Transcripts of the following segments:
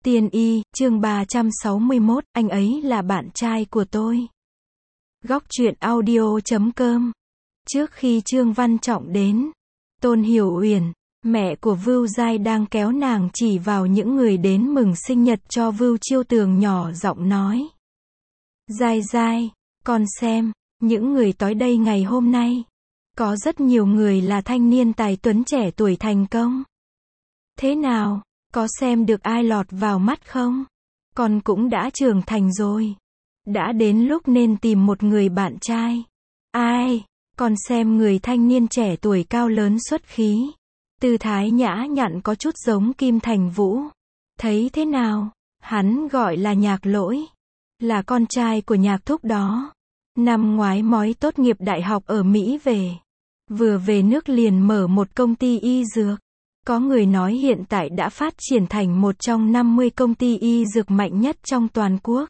Tiên y, chương 361, anh ấy là bạn trai của tôi. Góc truyện audio.com. Trước khi Trương Văn Trọng đến, Tôn Hiểu Uyển, mẹ của Vưu Giai đang kéo nàng chỉ vào những người đến mừng sinh nhật cho Vưu Chiêu Tường, nhỏ giọng nói. Giai Giai, con xem, những người tới đây ngày hôm nay. Có rất nhiều người là thanh niên tài tuấn trẻ tuổi thành công. Thế nào? Có xem được ai lọt vào mắt không? Con cũng đã trưởng thành rồi. Đã đến lúc nên tìm một người bạn trai. Ai? Con xem người thanh niên trẻ tuổi cao lớn xuất khí. Tư thái nhã nhặn có chút giống Kim Thành Vũ. Thấy thế nào? Hắn gọi là Nhạc Lỗi. Là con trai của Nhạc Thúc đó. Năm ngoái mới tốt nghiệp đại học ở Mỹ về. Vừa về nước liền mở một công ty y dược. Có người nói hiện tại đã phát triển thành một trong 50 công ty y dược mạnh nhất trong toàn quốc.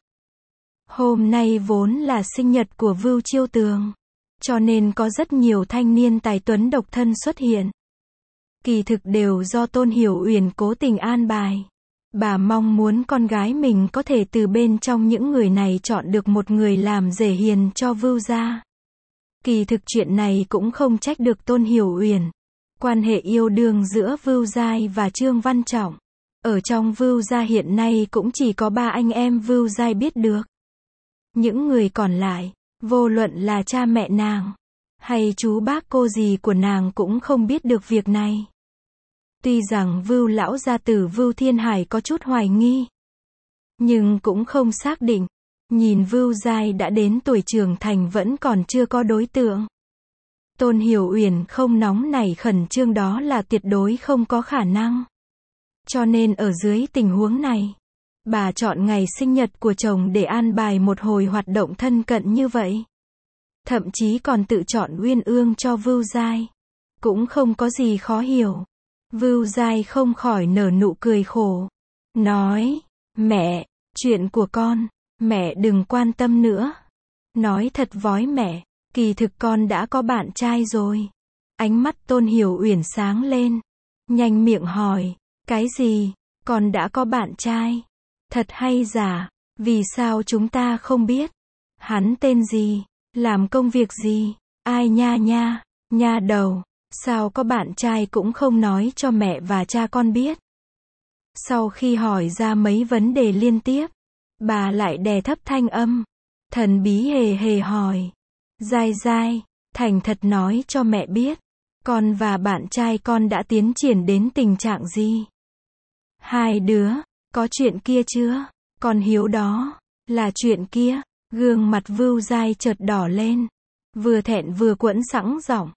Hôm nay vốn là sinh nhật của Vưu Chiêu Tường, cho nên có rất nhiều thanh niên tài tuấn độc thân xuất hiện. Kỳ thực đều do Tôn Hiểu Uyển cố tình an bài. Bà mong muốn con gái mình có thể từ bên trong những người này chọn được một người làm rể hiền cho Vưu gia. Kỳ thực chuyện này cũng không trách được Tôn Hiểu Uyển. Quan hệ yêu đương giữa Vưu Giai và Trương Văn Trọng, ở trong Vưu gia hiện nay cũng chỉ có 3 anh em Vưu Giai biết được. Những người còn lại, vô luận là cha mẹ nàng, hay chú bác cô dì của nàng cũng không biết được việc này. Tuy rằng Vưu lão gia tử Vưu Thiên Hải có chút hoài nghi, nhưng cũng không xác định. Nhìn Vưu Giai đã đến tuổi trưởng thành vẫn còn chưa có đối tượng. Tôn Hiểu Uyển không nóng nảy khẩn trương đó là tuyệt đối không có khả năng. Cho nên ở dưới tình huống này, bà chọn ngày sinh nhật của chồng để an bài một hồi hoạt động thân cận như vậy. Thậm chí còn tự chọn uyên ương cho Vưu Giai. Cũng không có gì khó hiểu. Vưu Giai không khỏi nở nụ cười khổ. Nói, mẹ, chuyện của con, mẹ đừng quan tâm nữa. Nói thật với mẹ. Kỳ thực con đã có bạn trai rồi. Ánh mắt Tôn Hiểu Uyển sáng lên. Nhanh miệng hỏi. Cái gì? Con đã có bạn trai? Thật hay giả? Vì sao chúng ta không biết? Hắn tên gì? Làm công việc gì? Ai nha nha? Nha đầu. Sao có bạn trai cũng không nói cho mẹ và cha con biết? Sau khi hỏi ra mấy vấn đề liên tiếp, bà lại đè thấp thanh âm. Thần bí hề hề hỏi. Giai Giai, thành thật nói cho mẹ biết, con và bạn trai con đã tiến triển đến tình trạng gì? Hai đứa, có chuyện kia chưa? Con hiếu đó, là chuyện kia. Gương mặt Vưu Giai chợt đỏ lên, vừa thẹn vừa quẫn sẵn giọng.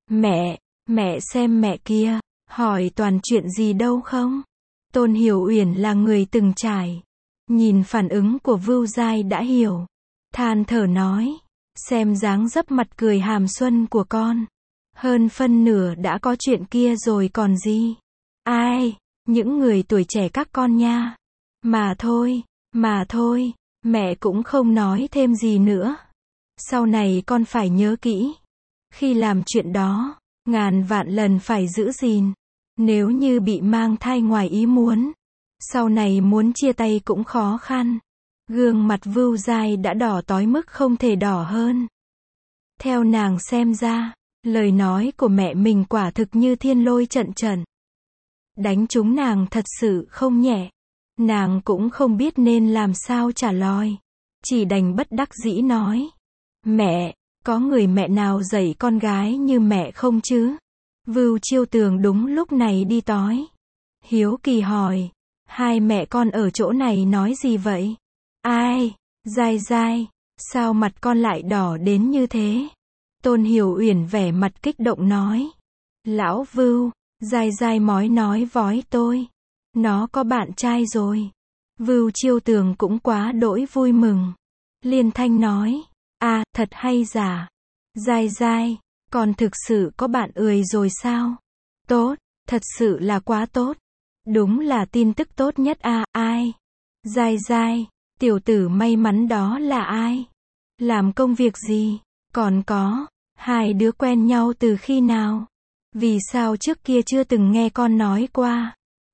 Mẹ xem mẹ kia, hỏi toàn chuyện gì đâu không? Tôn Hiểu Uyển là người từng trải. Nhìn phản ứng của Vưu Giai đã hiểu. Than thở nói. Xem dáng dấp mặt cười hàm xuân của con. Hơn phân nửa đã có chuyện kia rồi còn gì. Ai? Những người tuổi trẻ các con nha. Mà thôi, mẹ cũng không nói thêm gì nữa. Sau này con phải nhớ kỹ. Khi làm chuyện đó, ngàn vạn lần phải giữ gìn. Nếu như bị mang thai ngoài ý muốn, sau này muốn chia tay cũng khó khăn. Gương mặt Vưu Giai đã đỏ tói mức không thể đỏ hơn. Theo nàng xem ra, lời nói của mẹ mình quả thực như thiên lôi trận trận. Đánh trúng nàng thật sự không nhẹ. Nàng cũng không biết nên làm sao trả lời. Chỉ đành bất đắc dĩ nói. Mẹ, có người mẹ nào dạy con gái như mẹ không chứ? Vưu Chiêu Tường đúng lúc này đi tới. Hiếu kỳ hỏi. Hai mẹ con ở chỗ này nói gì vậy? Ai? Giai Giai, sao mặt con lại đỏ đến như thế? Tôn Hiểu Uyển vẻ mặt kích động nói. Lão Vưu, Giai Giai mói nói với tôi. Nó có bạn trai rồi. Vưu Chiêu Tường cũng quá đỗi vui mừng. Liên thanh nói. À, thật hay giả? Giai Giai, con thực sự có bạn ười rồi sao? Tốt, thật sự là quá tốt. Đúng là tin tức tốt nhất à, ai? Giai Giai. Tiểu tử may mắn đó là ai? Làm công việc gì? Còn có, hai đứa quen nhau từ khi nào? Vì sao trước kia chưa từng nghe con nói qua?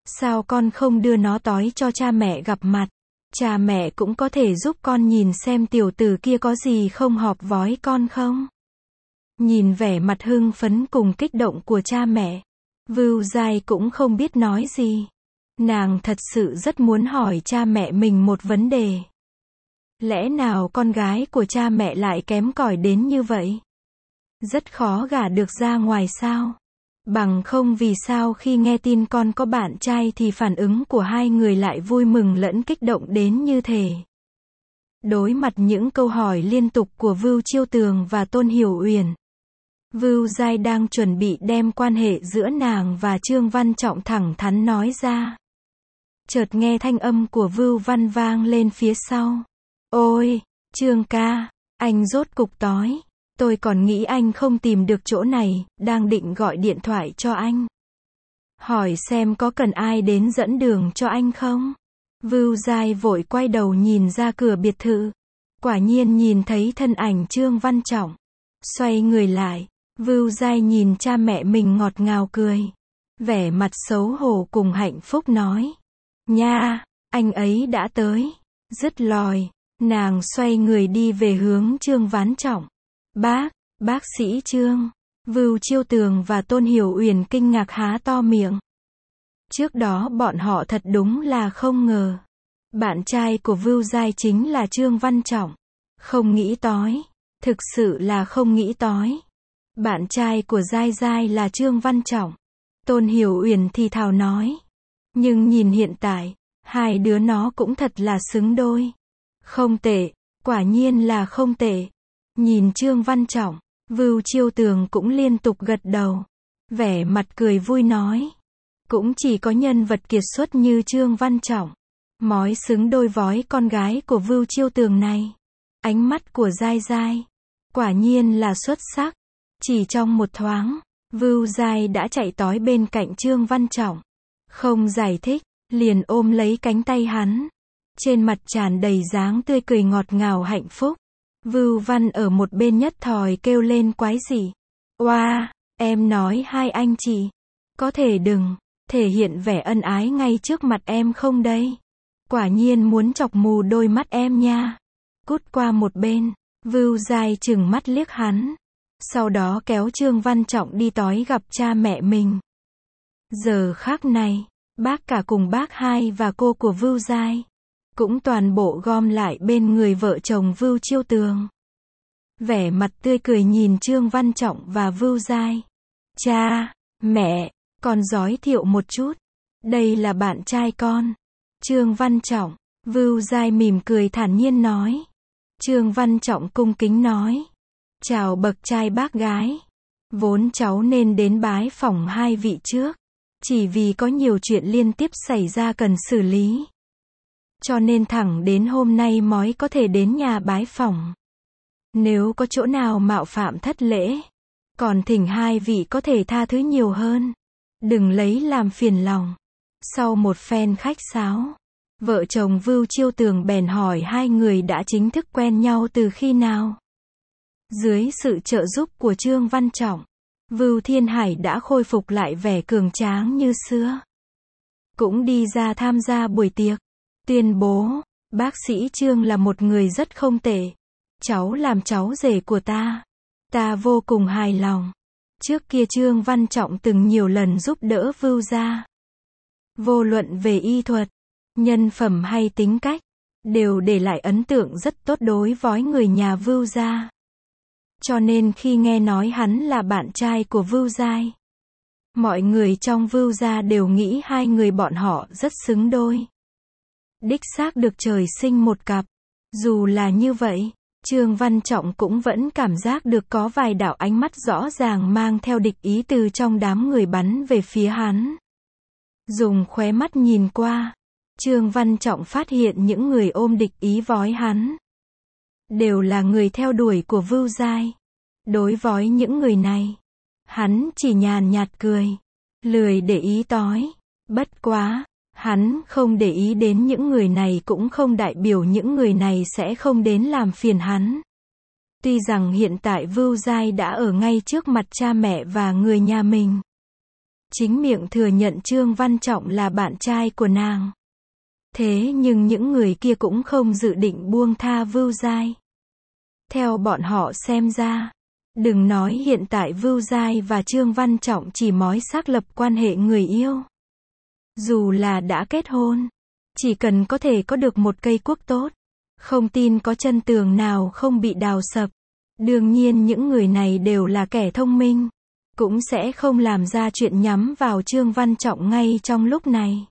Sao con không đưa nó tói cho cha mẹ gặp mặt? Cha mẹ cũng có thể giúp con nhìn xem tiểu tử kia có gì không hợp vói con không? Nhìn vẻ mặt hưng phấn cùng kích động của cha mẹ, Vưu Giai cũng không biết nói gì. Nàng thật sự rất muốn hỏi cha mẹ mình một vấn đề. Lẽ nào con gái của cha mẹ lại kém cỏi đến như vậy? Rất khó gả được ra ngoài sao? Bằng không vì sao khi nghe tin con có bạn trai thì phản ứng của hai người lại vui mừng lẫn kích động đến như thế. Đối mặt những câu hỏi liên tục của Vưu Chiêu Tường và Tôn Hiểu Uyển, Vưu Giai đang chuẩn bị đem quan hệ giữa nàng và Trương Văn Trọng thẳng thắn nói ra. Chợt nghe thanh âm của Vưu Văn vang lên phía sau. Ôi, Trương ca, anh rốt cục tối. Tôi còn nghĩ anh không tìm được chỗ này, đang định gọi điện thoại cho anh. Hỏi xem có cần ai đến dẫn đường cho anh không? Vưu Giai vội quay đầu nhìn ra cửa biệt thự. Quả nhiên nhìn thấy thân ảnh Trương Văn Trọng. Xoay người lại, Vưu Giai nhìn cha mẹ mình ngọt ngào cười. Vẻ mặt xấu hổ cùng hạnh phúc nói. Nha, anh ấy đã tới. Dứt lời, nàng xoay người đi về hướng Trương Văn Trọng. Bác sĩ Trương. Vưu Chiêu Tường và Tôn Hiểu Uyển kinh ngạc há to miệng. Trước đó bọn họ thật đúng là không ngờ. Bạn trai của Vưu Giai chính là Trương Văn Trọng. Không nghĩ tới. Thực sự là không nghĩ tới. Bạn trai của Giai Giai là Trương Văn Trọng. Tôn Hiểu Uyển thì thào nói. Nhưng nhìn hiện tại, hai đứa nó cũng thật là xứng đôi. Không tệ, quả nhiên là không tệ. Nhìn Trương Văn Trọng, Vưu Chiêu Tường cũng liên tục gật đầu. Vẻ mặt cười vui nói. Cũng chỉ có nhân vật kiệt xuất như Trương Văn Trọng mới xứng đôi vói con gái của Vưu Chiêu Tường này. Ánh mắt của Giai Giai quả nhiên là xuất sắc. Chỉ trong một thoáng, Vưu Giai đã chạy tới bên cạnh Trương Văn Trọng. Không giải thích, liền ôm lấy cánh tay hắn. Trên mặt tràn đầy dáng tươi cười ngọt ngào hạnh phúc. Vưu Văn ở một bên nhất thời kêu lên quái dị. Oa, em nói hai anh chị, có thể đừng thể hiện vẻ ân ái ngay trước mặt em không đây? Quả nhiên muốn chọc mù đôi mắt em nha. Cút qua một bên, Vưu Giai trừng mắt liếc hắn. Sau đó kéo Trương Văn Trọng đi tới gặp cha mẹ mình. Giờ khác này, bác cả cùng bác hai và cô của Vưu Giai cũng toàn bộ gom lại bên người vợ chồng Vưu Chiêu Tường. Vẻ mặt tươi cười nhìn Trương Văn Trọng và Vưu Giai. Cha, mẹ, con giới thiệu một chút. Đây là bạn trai con. Trương Văn Trọng. Vưu Giai mỉm cười thản nhiên nói. Trương Văn Trọng cung kính nói. Chào bậc trai bác gái. Vốn cháu nên đến bái phỏng hai vị trước. Chỉ vì có nhiều chuyện liên tiếp xảy ra cần xử lý. Cho nên thẳng đến hôm nay mới có thể đến nhà bái phỏng. Nếu có chỗ nào mạo phạm thất lễ, còn thỉnh hai vị có thể tha thứ nhiều hơn. Đừng lấy làm phiền lòng. Sau một phen khách sáo, vợ chồng Vưu Chiêu Tường bèn hỏi hai người đã chính thức quen nhau từ khi nào. Dưới sự trợ giúp của Trương Văn Trọng, Vưu Thiên Hải đã khôi phục lại vẻ cường tráng như xưa. Cũng đi ra tham gia buổi tiệc, tuyên bố, bác sĩ Trương là một người rất không tệ. Cháu làm cháu rể của ta. Ta vô cùng hài lòng. Trước kia Trương Văn Trọng từng nhiều lần giúp đỡ Vưu gia. Vô luận về y thuật, nhân phẩm hay tính cách, đều để lại ấn tượng rất tốt đối với người nhà Vưu gia. Cho nên khi nghe nói hắn là bạn trai của Vưu Giai, mọi người trong Vưu gia đều nghĩ hai người bọn họ rất xứng đôi. Đích xác được trời sinh một cặp. Dù là như vậy, Trương Văn Trọng cũng vẫn cảm giác được có vài đạo ánh mắt rõ ràng mang theo địch ý từ trong đám người bắn về phía hắn. Dùng khóe mắt nhìn qua, Trương Văn Trọng phát hiện những người ôm địch ý với hắn đều là người theo đuổi của Vưu Giai. Đối với những người này, hắn chỉ nhàn nhạt cười, lười để ý tới. Bất quá, hắn không để ý đến những người này cũng không đại biểu những người này sẽ không đến làm phiền hắn. Tuy rằng hiện tại Vưu Giai đã ở ngay trước mặt cha mẹ và người nhà mình, chính miệng thừa nhận Trương Văn Trọng là bạn trai của nàng. Thế nhưng những người kia cũng không dự định buông tha Vưu Giai. Theo bọn họ xem ra, đừng nói hiện tại Vưu Giai và Trương Văn Trọng chỉ mối xác lập quan hệ người yêu. Dù là đã kết hôn, chỉ cần có thể có được một cây cuốc tốt, không tin có chân tường nào không bị đào sập. Đương nhiên những người này đều là kẻ thông minh, cũng sẽ không làm ra chuyện nhắm vào Trương Văn Trọng ngay trong lúc này.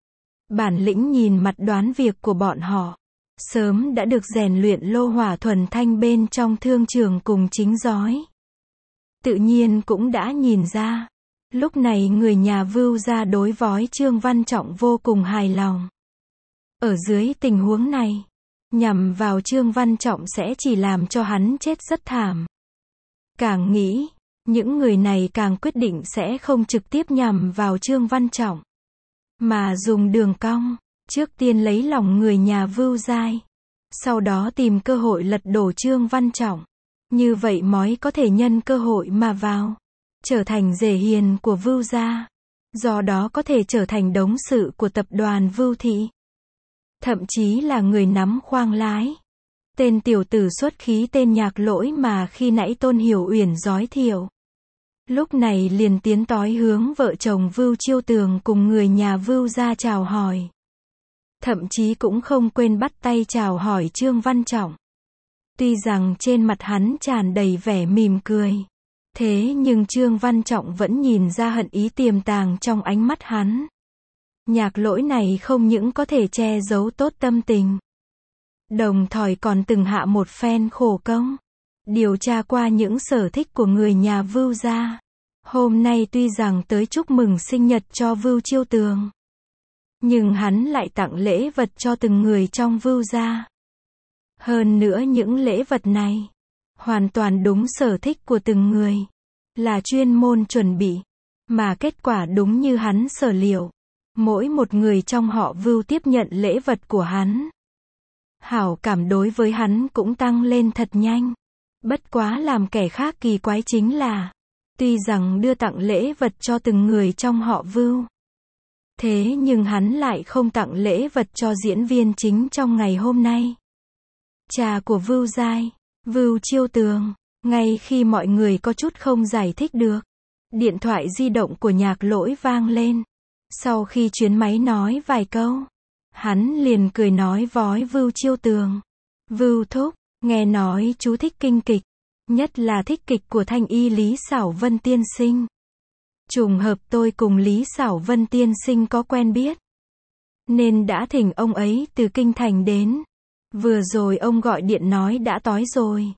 Bản lĩnh nhìn mặt đoán việc của bọn họ, sớm đã được rèn luyện lô hỏa thuần thanh bên trong thương trường cùng chính giói. Tự nhiên cũng đã nhìn ra, lúc này người nhà Vưu gia đối với Trương Văn Trọng vô cùng hài lòng. Ở dưới tình huống này, nhằm vào Trương Văn Trọng sẽ chỉ làm cho hắn chết rất thảm. Càng nghĩ, những người này càng quyết định sẽ không trực tiếp nhằm vào Trương Văn Trọng, mà dùng đường cong, trước tiên lấy lòng người nhà Vưu Giai, sau đó tìm cơ hội lật đổ Trương Văn Trọng. Như vậy mới có thể nhân cơ hội mà vào, trở thành rể hiền của Vưu gia, do đó có thể trở thành đống sự của tập đoàn Vưu Thị. Thậm chí là người nắm khoang lái. Tên tiểu tử xuất khí tên Nhạc Lỗi mà khi nãy Tôn Hiểu Uyển giới thiệu, lúc này liền tiến tới hướng vợ chồng Vưu Chiêu Tường cùng người nhà Vưu gia chào hỏi. Thậm chí cũng không quên bắt tay chào hỏi Trương Văn Trọng. Tuy rằng trên mặt hắn tràn đầy vẻ mỉm cười, thế nhưng Trương Văn Trọng vẫn nhìn ra hận ý tiềm tàng trong ánh mắt hắn. Nhạc Lỗi này không những có thể che giấu tốt tâm tình, đồng thời còn từng hạ một phen khổ công, điều tra qua những sở thích của người nhà Vưu gia. Hôm nay tuy rằng tới chúc mừng sinh nhật cho Vưu Chiêu Tường, nhưng hắn lại tặng lễ vật cho từng người trong Vưu gia. Hơn nữa những lễ vật này, hoàn toàn đúng sở thích của từng người, là chuyên môn chuẩn bị, mà kết quả đúng như hắn sở liệu. Mỗi một người trong họ Vưu tiếp nhận lễ vật của hắn, hảo cảm đối với hắn cũng tăng lên thật nhanh. Bất quá làm kẻ khác kỳ quái chính là, tuy rằng đưa tặng lễ vật cho từng người trong họ Vưu, thế nhưng hắn lại không tặng lễ vật cho diễn viên chính trong ngày hôm nay. Cha của Vưu Giai, Vưu Chiêu Tường. Ngay khi mọi người có chút không giải thích được, điện thoại di động của Nhạc Lỗi vang lên. Sau khi chuyến máy nói vài câu, hắn liền cười nói với Vưu Chiêu Tường: Vưu thúc, nghe nói chú thích kinh kịch, nhất là thích kịch của thanh y Lý Xảo Vân tiên sinh. Trùng hợp tôi cùng Lý Xảo Vân tiên sinh có quen biết, nên đã thỉnh ông ấy từ kinh thành đến. Vừa rồi ông gọi điện nói đã tối rồi.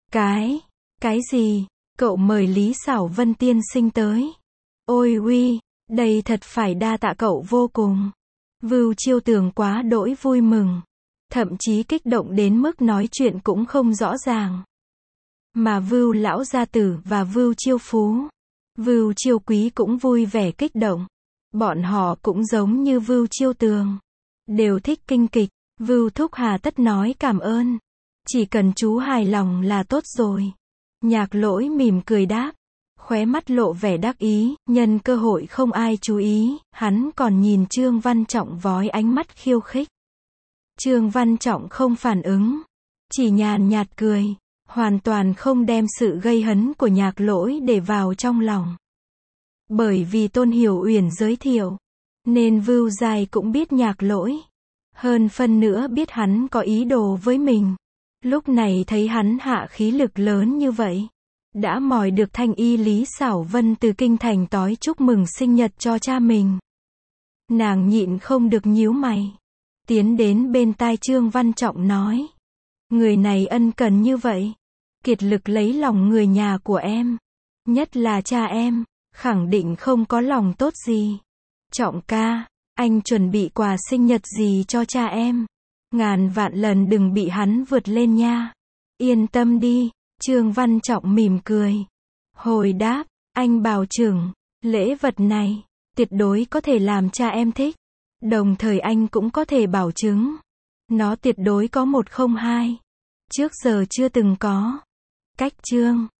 Cái gì? Cậu mời Lý Xảo Vân tiên sinh tới? Ôi uy, đây thật phải đa tạ cậu vô cùng. Vưu Chiêu Tường quá đỗi vui mừng, thậm chí kích động đến mức nói chuyện cũng không rõ ràng. Mà Vưu lão gia tử và Vưu Chiêu Phú, Vưu Chiêu Quý cũng vui vẻ kích động. Bọn họ cũng giống như Vưu Chiêu Tường, đều thích kinh kịch. Vưu thúc hà tất nói cảm ơn, chỉ cần chú hài lòng là tốt rồi. Nhạc Lỗi mỉm cười đáp, khóe mắt lộ vẻ đắc ý. Nhân cơ hội không ai chú ý, hắn còn nhìn Trương Văn Trọng với ánh mắt khiêu khích. Trương Văn Trọng không phản ứng, chỉ nhàn nhạt cười, hoàn toàn không đem sự gây hấn của Nhạc Lỗi để vào trong lòng. Bởi vì Tôn Hiểu Uyển giới thiệu, nên Vưu Giai cũng biết Nhạc Lỗi. Hơn phân nữa biết hắn có ý đồ với mình. Lúc này thấy hắn hạ khí lực lớn như vậy, đã mời được thanh y Lý Xảo Vân từ kinh thành tới chúc mừng sinh nhật cho cha mình. Nàng nhịn không được nhíu mày, tiến đến bên tai Trương Văn Trọng nói: người này ân cần như vậy, kiệt lực lấy lòng người nhà của em, nhất là cha em, khẳng định không có lòng tốt gì. Trọng ca, anh chuẩn bị quà sinh nhật gì cho cha em? Ngàn vạn lần đừng bị hắn vượt lên nha. Yên tâm đi, Trương Văn Trọng mỉm cười, hồi đáp, anh bảo chứng, lễ vật này, tuyệt đối có thể làm cha em thích. Đồng thời anh cũng có thể bảo chứng, nó tuyệt đối có 102. Trước giờ chưa từng có. Cách Trương